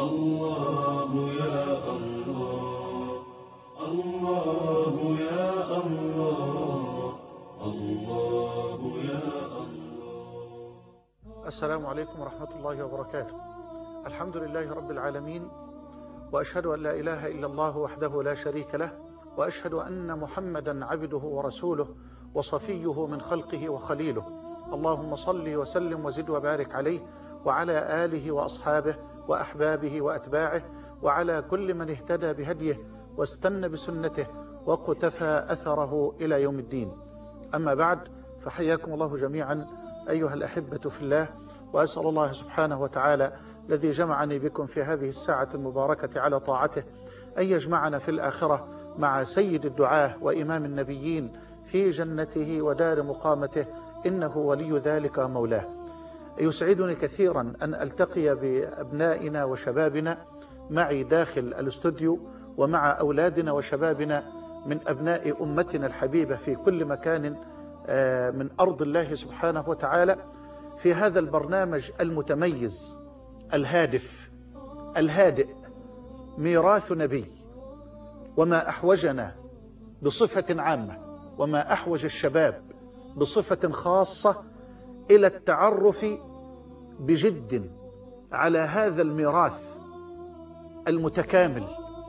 الله يا الله، الله يا الله، الله يا الله. السلام عليكم ورحمة الله وبركاته. الحمد لله رب العالمين، وأشهد أن لا إله إلا الله وحده لا شريك له، وأشهد أن محمدا عبده ورسوله وصفيه من خلقه وخليله. اللهم صل وسلم وزد وبارك عليه وعلى آله وأصحابه وأحبابه وأتباعه وعلى كل من اهتدى بهديه واستنى بسنته وقتفى أثره إلى يوم الدين. أما بعد، فحياكم الله جميعا أيها الأحبة في الله، وأسأل الله سبحانه وتعالى الذي جمعني بكم في هذه الساعة المباركة على طاعته أن يجمعنا في الآخرة مع سيد الدعاة وإمام النبيين في جنته ودار مقامته، إنه ولي ذلك ومولاه. يسعدني كثيرا أن ألتقي بأبنائنا وشبابنا معي داخل الاستوديو، ومع أولادنا وشبابنا من أبناء أمتنا الحبيبة في كل مكان من أرض الله سبحانه وتعالى، في هذا البرنامج المتميز الهادف الهادئ، ميراث نبي. وما أحوجنا بصفة عامة، وما أحوج الشباب بصفة خاصة إلى التعرف بجد على هذا الميراث المتكامل.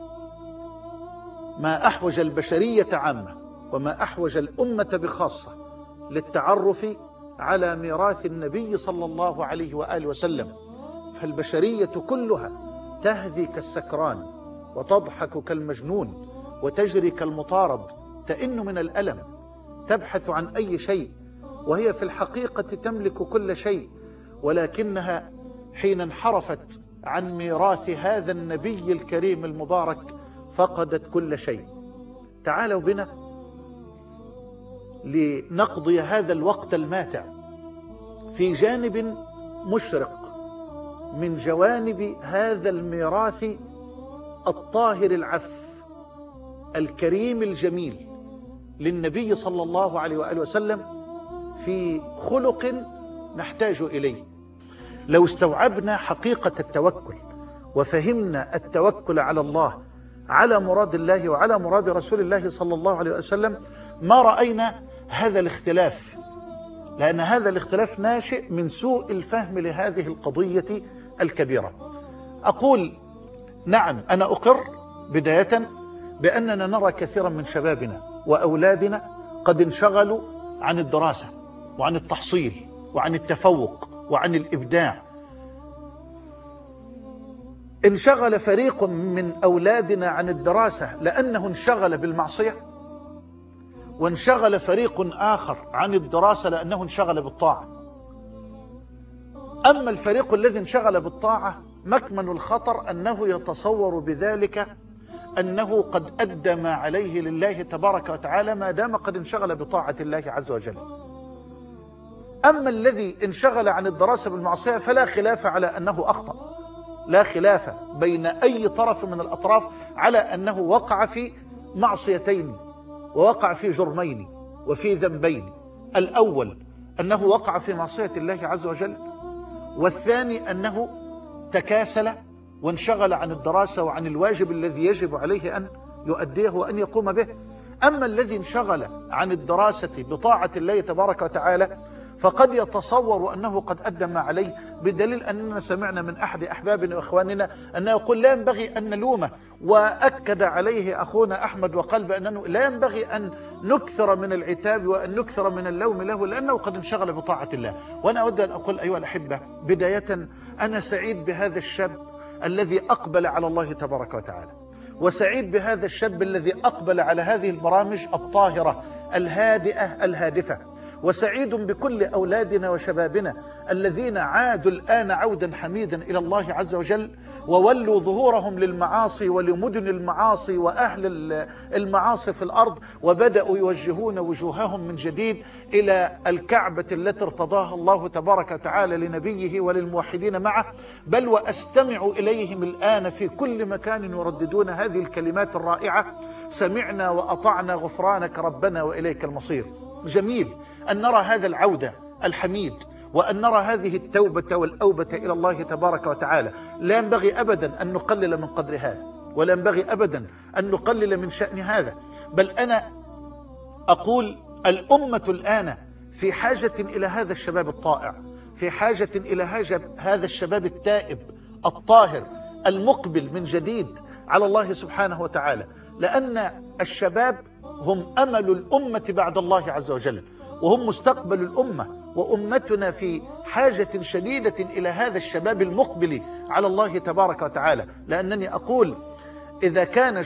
ما أحوج البشرية عامة، وما أحوج الأمة بخاصة للتعرف على ميراث النبي صلى الله عليه وآله وسلم. فالبشرية كلها تهذي كالسكران، وتضحك كالمجنون، وتجري كالمطارد، تئن من الألم، تبحث عن أي شيء، وهي في الحقيقة تملك كل شيء، ولكنها حين انحرفت عن ميراث هذا النبي الكريم المبارك فقدت كل شيء. تعالوا بنا لنقضي هذا الوقت الماتع في جانب مشرق من جوانب هذا الميراث الطاهر العف الكريم الجميل للنبي صلى الله عليه وآله وسلم، في خلق نحتاج إليه. لو استوعبنا حقيقة التوكل وفهمنا التوكل على الله، على مراد الله وعلى مراد رسول الله صلى الله عليه وسلم، ما رأينا هذا الاختلاف، لأن هذا الاختلاف ناشئ من سوء الفهم لهذه القضية الكبيرة. أقول نعم، أنا أقر بداية بأننا نرى كثيرا من شبابنا وأولادنا قد انشغلوا عن الدراسة وعن التحصيل وعن التفوق وعن الإبداع. انشغل فريق من أولادنا عن الدراسة لأنه انشغل بالمعصية، وانشغل فريق آخر عن الدراسة لأنه انشغل بالطاعة. أما الفريق الذي انشغل بالطاعة، مكمن الخطر أنه يتصور بذلك أنه قد أدى ما عليه لله تبارك وتعالى ما دام قد انشغل بطاعة الله عز وجل. أما الذي انشغل عن الدراسة بالمعصية فلا خلاف على أنه أخطأ، لا خلاف بين أي طرف من الأطراف على أنه وقع في معصيتين، ووقع في جرمين وفي ذنبين. الأول أنه وقع في معصية الله عز وجل، والثاني أنه تكاسل وانشغل عن الدراسة وعن الواجب الذي يجب عليه أن يؤديه وأن يقوم به. أما الذي انشغل عن الدراسة بطاعة الله تبارك وتعالى فقد يتصور أنه قد أدى ما عليه، بدليل أننا سمعنا من أحد أحبابنا وإخواننا أنه يقول لا ينبغي أن نلومه، وأكد عليه أخونا أحمد وقال بأنه لا ينبغي أن نكثر من العتاب وأن نكثر من اللوم له لأنه قد انشغل بطاعة الله. وأنا أود أن أقول أيها الأحبة، بداية أنا سعيد بهذا الشاب الذي أقبل على الله تبارك وتعالى، وسعيد بهذا الشاب الذي أقبل على هذه البرامج الطاهرة الهادئة الهادفة، وسعيد بكل أولادنا وشبابنا الذين عادوا الآن عودا حميدا إلى الله عز وجل، وولوا ظهورهم للمعاصي ولمدن المعاصي وأهل المعاصي في الأرض، وبدأوا يوجهون وجوههم من جديد إلى الكعبة التي ارتضاها الله تبارك وتعالى لنبيه وللموحدين معه. بل وأستمع إليهم الآن في كل مكان يرددون هذه الكلمات الرائعة: سمعنا وأطعنا غفرانك ربنا وإليك المصير. جميل أن نرى هذا العودة الحميد وأن نرى هذه التوبة والأوبة إلى الله تبارك وتعالى. لا ينبغي أبدا أن نقلل من قدر هذا، ولا ينبغي أبدا أن نقلل من شأن هذا، بل أنا أقول الأمة الآن في حاجة إلى هذا الشباب الطائع، في حاجة إلى هذا الشباب التائب الطاهر المقبل من جديد على الله سبحانه وتعالى، لأن الشباب هم أمل الأمة بعد الله عز وجل، وهم مستقبل الأمة، وأمتنا في حاجة شديدة إلى هذا الشباب المقبل على الله تبارك وتعالى. لأنني أقول إذا كان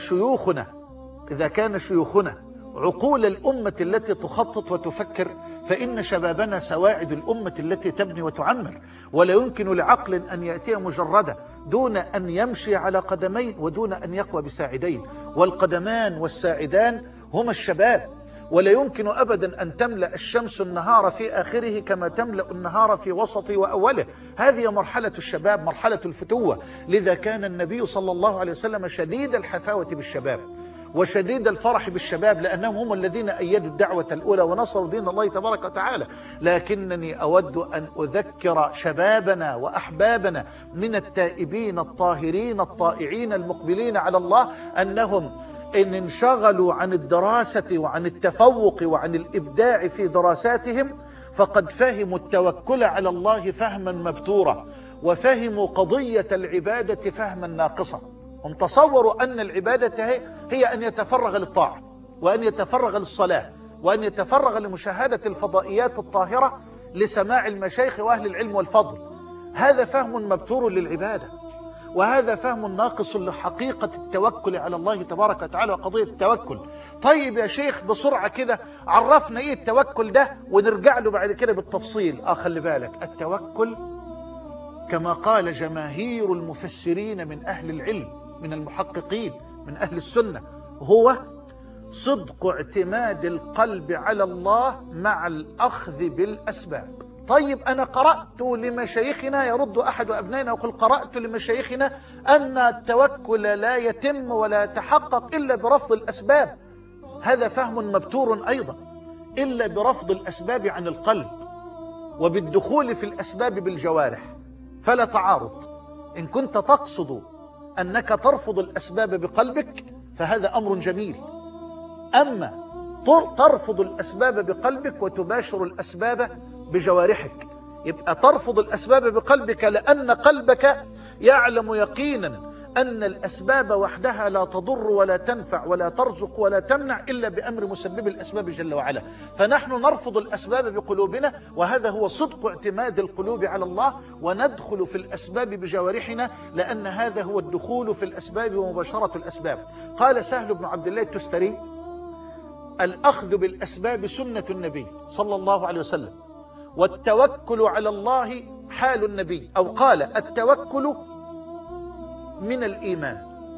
شيوخنا عقول الأمة التي تخطط وتفكر، فإن شبابنا سواعد الأمة التي تبني وتعمر. ولا يمكن لعقل أن يأتي مجردة دون أن يمشي على قدمين ودون أن يقوى بساعدين، والقدمان والساعدان هما الشباب. ولا يمكن أبدا أن تملأ الشمس النهار في آخره كما تملأ النهار في وسطه وأوله. هذه مرحلة الشباب، مرحلة الفتوة. لذا كان النبي صلى الله عليه وسلم شديد الحفاوة بالشباب وشديد الفرح بالشباب، لأنهم هم الذين أيدوا الدعوة الأولى ونصروا دين الله تبارك وتعالى. لكنني أود أن أذكر شبابنا وأحبابنا من التائبين الطاهرين الطائعين المقبلين على الله أنهم إن انشغلوا عن الدراسة وعن التفوق وعن الإبداع في دراساتهم فقد فهموا التوكل على الله فهما مبتورا، وفهموا قضية العبادة فهما ناقصا. هم تصوروا أن العبادة هي أن يتفرغ للطاعة، وأن يتفرغ للصلاة، وأن يتفرغ لمشاهدة الفضائيات الطاهرة لسماع المشايخ وأهل العلم والفضل. هذا فهم مبتور للعبادة، وهذا فهم ناقص لحقيقة التوكل على الله تبارك وتعالى وقضية التوكل. طيب يا شيخ بسرعة كده عرفنا إيه التوكل ده ونرجع له بعد كده بالتفصيل. خلي بالك، التوكل كما قال جماهير المفسرين من أهل العلم من المحققين من أهل السنة هو صدق اعتماد القلب على الله مع الأخذ بالأسباب. طيب أنا قرأت لمشايخنا، يرد أحد أبنائنا ويقول قرأت لمشايخنا أن التوكل لا يتم ولا يتحقق إلا برفض الأسباب. هذا فهم مبتور أيضا، إلا برفض الأسباب عن القلب وبالدخول في الأسباب بالجوارح، فلا تعارض. إن كنت تقصد أنك ترفض الأسباب بقلبك فهذا أمر جميل، أما ترفض الأسباب بقلبك وتباشر الأسباب بجوارحك، يبقى ترفض الأسباب بقلبك لأن قلبك يعلم يقينا أن الأسباب وحدها لا تضر ولا تنفع ولا ترزق ولا تمنع إلا بأمر مسبب الأسباب جل وعلا. فنحن نرفض الأسباب بقلوبنا، وهذا هو صدق اعتماد القلوب على الله، وندخل في الأسباب بجوارحنا، لأن هذا هو الدخول في الأسباب ومباشرة الأسباب. قال سهل بن عبد الله التستري: الأخذ بالأسباب سنة النبي صلى الله عليه وسلم، والتوكل على الله حال النبي. أو قال: التوكل من الإيمان،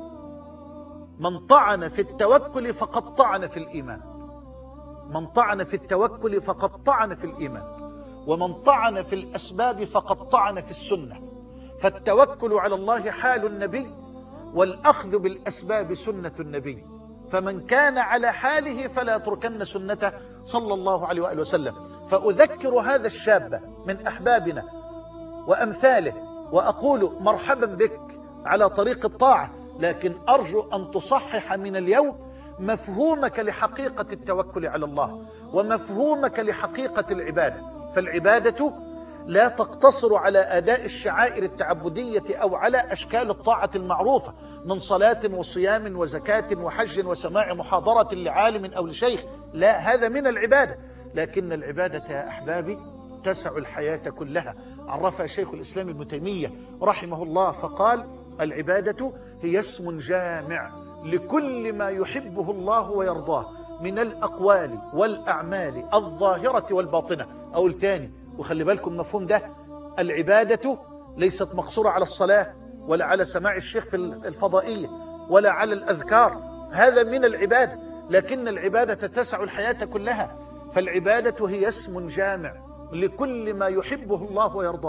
من طعن في التوكل فقد طعن في الإيمان. من طعن في التوكل فقد طعن في الإيمان، ومن طعن في الأسباب فقد طعن في السنة. فالتوكل على الله حال النبي، والأخذ بالأسباب سنة النبي. فمن كان على حاله فلا يتركن سنته صلى الله عليه وآله وسلم. فأذكر هذا الشاب من أحبابنا وأمثاله وأقول مرحبا بك على طريق الطاعة، لكن أرجو أن تصحح من اليوم مفهومك لحقيقة التوكل على الله ومفهومك لحقيقة العبادة. فالعبادة لا تقتصر على أداء الشعائر التعبدية أو على أشكال الطاعة المعروفة من صلاة وصيام وزكاة وحج وسماع محاضرة لعالم أو لشيخ. لا، هذا من العبادة، لكن العبادة يا أحبابي تسع الحياة كلها. عرفها شيخ الإسلام ابن تيمية رحمه الله فقال: العبادة هي اسم جامع لكل ما يحبه الله ويرضاه من الأقوال والأعمال الظاهرة والباطنة. أقول تاني وخلي بالكم مفهوم ده: العبادة ليست مقصورة على الصلاة ولا على سماع الشيخ في الفضائية ولا على الأذكار، هذا من العبادة، لكن العبادة تسع الحياة كلها. فالعبادة هي اسم جامع لكل ما يحبه الله ويرضاه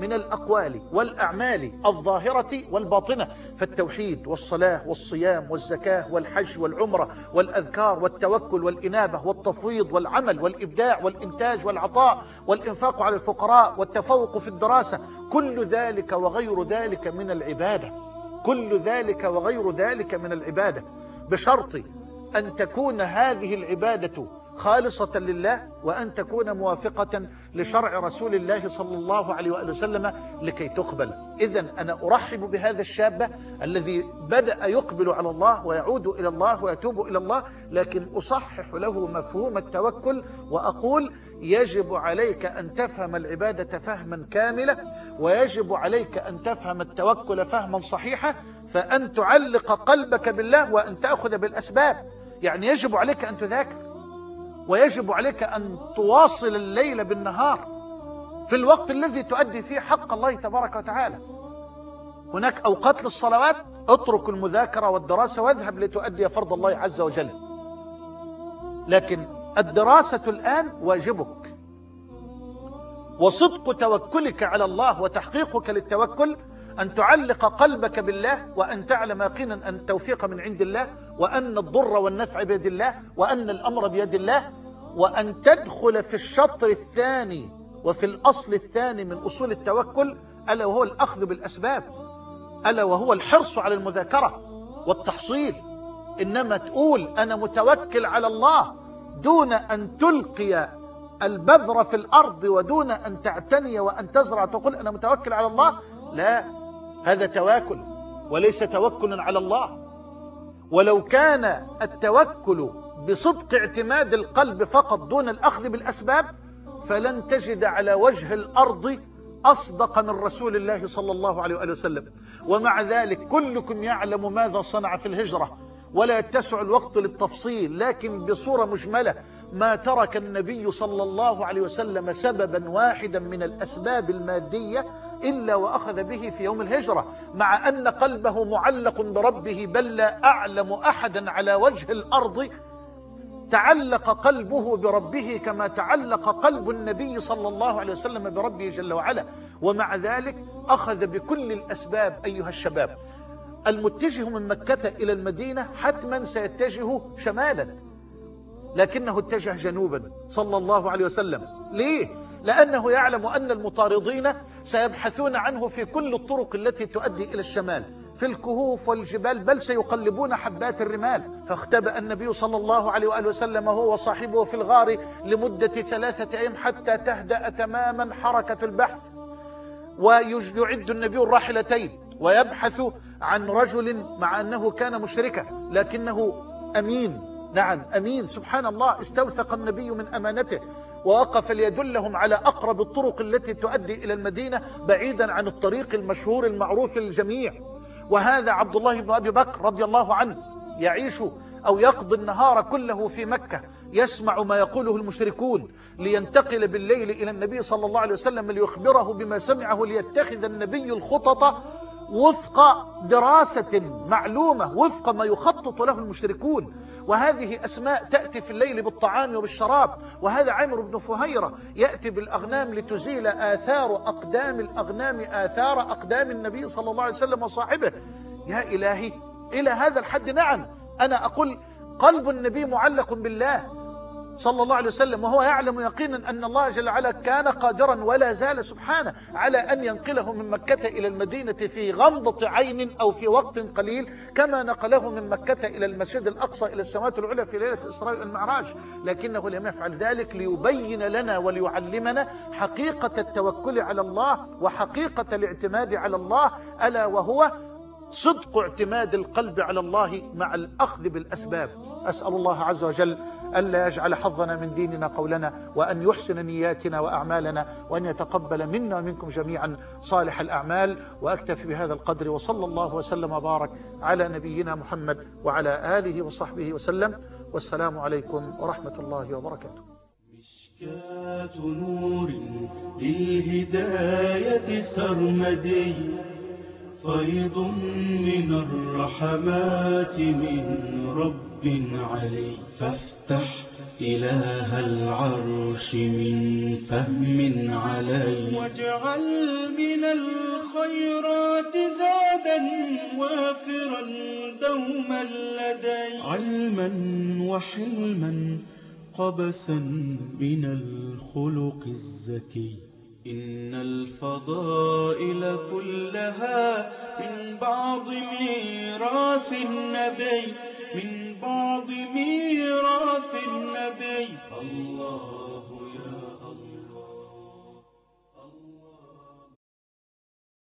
من الأقوال والأعمال الظاهرة والباطنة، فالتوحيد والصلاة والصيام والزكاة والحج والعمرة والأذكار والتوكل والإنابة والتفويض والعمل والإبداع والإنتاج والعطاء والإنفاق على الفقراء والتفوق في الدراسة، كل ذلك وغير ذلك من العبادة، كل ذلك وغير ذلك من العبادة، بشرط أن تكون هذه العبادة خالصة لله، وأن تكون موافقة لشرع رسول الله صلى الله عليه وآله وسلم لكي تقبل. إذن أنا أرحب بهذا الشاب الذي بدأ يقبل على الله ويعود إلى الله ويتوب إلى الله، لكن أصحح له مفهوم التوكل وأقول يجب عليك أن تفهم العبادة فهما كاملا، ويجب عليك أن تفهم التوكل فهما صحيحا، فأن تعلق قلبك بالله وأن تأخذ بالأسباب. يعني يجب عليك أن تذاكر، ويجب عليك أن تواصل الليل بالنهار في الوقت الذي تؤدي فيه حق الله تبارك وتعالى. هناك أوقات للصلوات، اترك المذاكرة والدراسة واذهب لتؤدي فرض الله عز وجل، لكن الدراسة الآن واجبك، وصدق توكلك على الله وتحقيقك للتوكل أن تعلق قلبك بالله، وأن تعلم يقينا أن التوفيق من عند الله، وأن الضر والنفع بيد الله، وأن الأمر بيد الله، وأن تدخل في الشطر الثاني وفي الأصل الثاني من أصول التوكل، ألا وهو الأخذ بالأسباب، ألا وهو الحرص على المذاكرة والتحصيل. إنما تقول أنا متوكل على الله دون أن تلقي البذر في الأرض ودون أن تعتني وأن تزرع، تقول أنا متوكل على الله، لا، هذا تواكل وليس توكل على الله. ولو كان التوكل بصدق اعتماد القلب فقط دون الأخذ بالأسباب، فلن تجد على وجه الأرض أصدق من رسول الله صلى الله عليه وآله وسلم. ومع ذلك كلكم يعلم ماذا صنع في الهجرة، ولا يتسع الوقت للتفصيل، لكن بصورة مجملة ما ترك النبي صلى الله عليه وسلم سببا واحدا من الأسباب المادية إلا وأخذ به في يوم الهجرة، مع أن قلبه معلق بربه، بل لا أعلم أحدا على وجه الأرض تعلق قلبه بربه كما تعلق قلب النبي صلى الله عليه وسلم بربه جل وعلا. ومع ذلك أخذ بكل الأسباب. أيها الشباب، المتجه من مكة إلى المدينة حتما سيتجه شمالا، لكنه اتجه جنوبا صلى الله عليه وسلم. ليه؟ لأنه يعلم أن المطاردين سيبحثون عنه في كل الطرق التي تؤدي إلى الشمال، في الكهوف والجبال، بل سيقلبون حبات الرمال. فاختبأ النبي صلى الله عليه وآله وسلم هو وصاحبه في الغار لمدة 3 أيام حتى تهدأ تماما حركة البحث، ويعد النبي الراحلتين ويبحث عن رجل مع أنه كان مشركا لكنه أمين. نعم أمين، سبحان الله، استوثق النبي من أمانته ووقف ليدلهم على أقرب الطرق التي تؤدي إلى المدينة بعيدا عن الطريق المشهور المعروف للجميع. وهذا عبد الله بن أبي بكر رضي الله عنه يعيش أو يقضي النهار كله في مكة يسمع ما يقوله المشركون، لينتقل بالليل إلى النبي صلى الله عليه وسلم ليخبره بما سمعه، ليتخذ النبي الخطط وفق دراسة معلومة، وفق ما يخطط له المشركون. وهذه أسماء تأتي في الليل بالطعام وبالشراب، وهذا عامر بن فهيرة يأتي بالأغنام لتزيل آثار أقدام الأغنام آثار أقدام النبي صلى الله عليه وسلم وصاحبه. يا إلهي، إلى هذا الحد. نعم، أنا أقول قلب النبي معلق بالله صلى الله عليه وسلم، وهو يعلم يقينا أن الله جل وعلا كان قادرا ولا زال سبحانه على أن ينقله من مكة إلى المدينة في غمضة عين أو في وقت قليل، كما نقله من مكة إلى المسجد الأقصى إلى السماوات العلى في ليلة الإسراء والمعراج. لكنه لم يفعل ذلك ليبين لنا وليعلمنا حقيقة التوكل على الله وحقيقة الاعتماد على الله، ألا وهو صدق اعتماد القلب على الله مع الأخذ بالأسباب. أسأل الله عز وجل ألا يجعل حظنا من ديننا قولنا، وأن يحسن نياتنا وأعمالنا، وأن يتقبل منا ومنكم جميعا صالح الأعمال. وأكتفي بهذا القدر، وصلى الله وسلم وبارك على نبينا محمد وعلى آله وصحبه وسلم، والسلام عليكم ورحمة الله وبركاته. مشكاة نور للهداية سرمدي، فيض من الرحمات من رب علي. فافتح إله العرش من فهم علي، واجعل من الخيرات زادا وافرا دوما لدي، علما وحلما قبسا من الخلق الزكي. إن الفضائل كلها من بعض ميراث النبي، من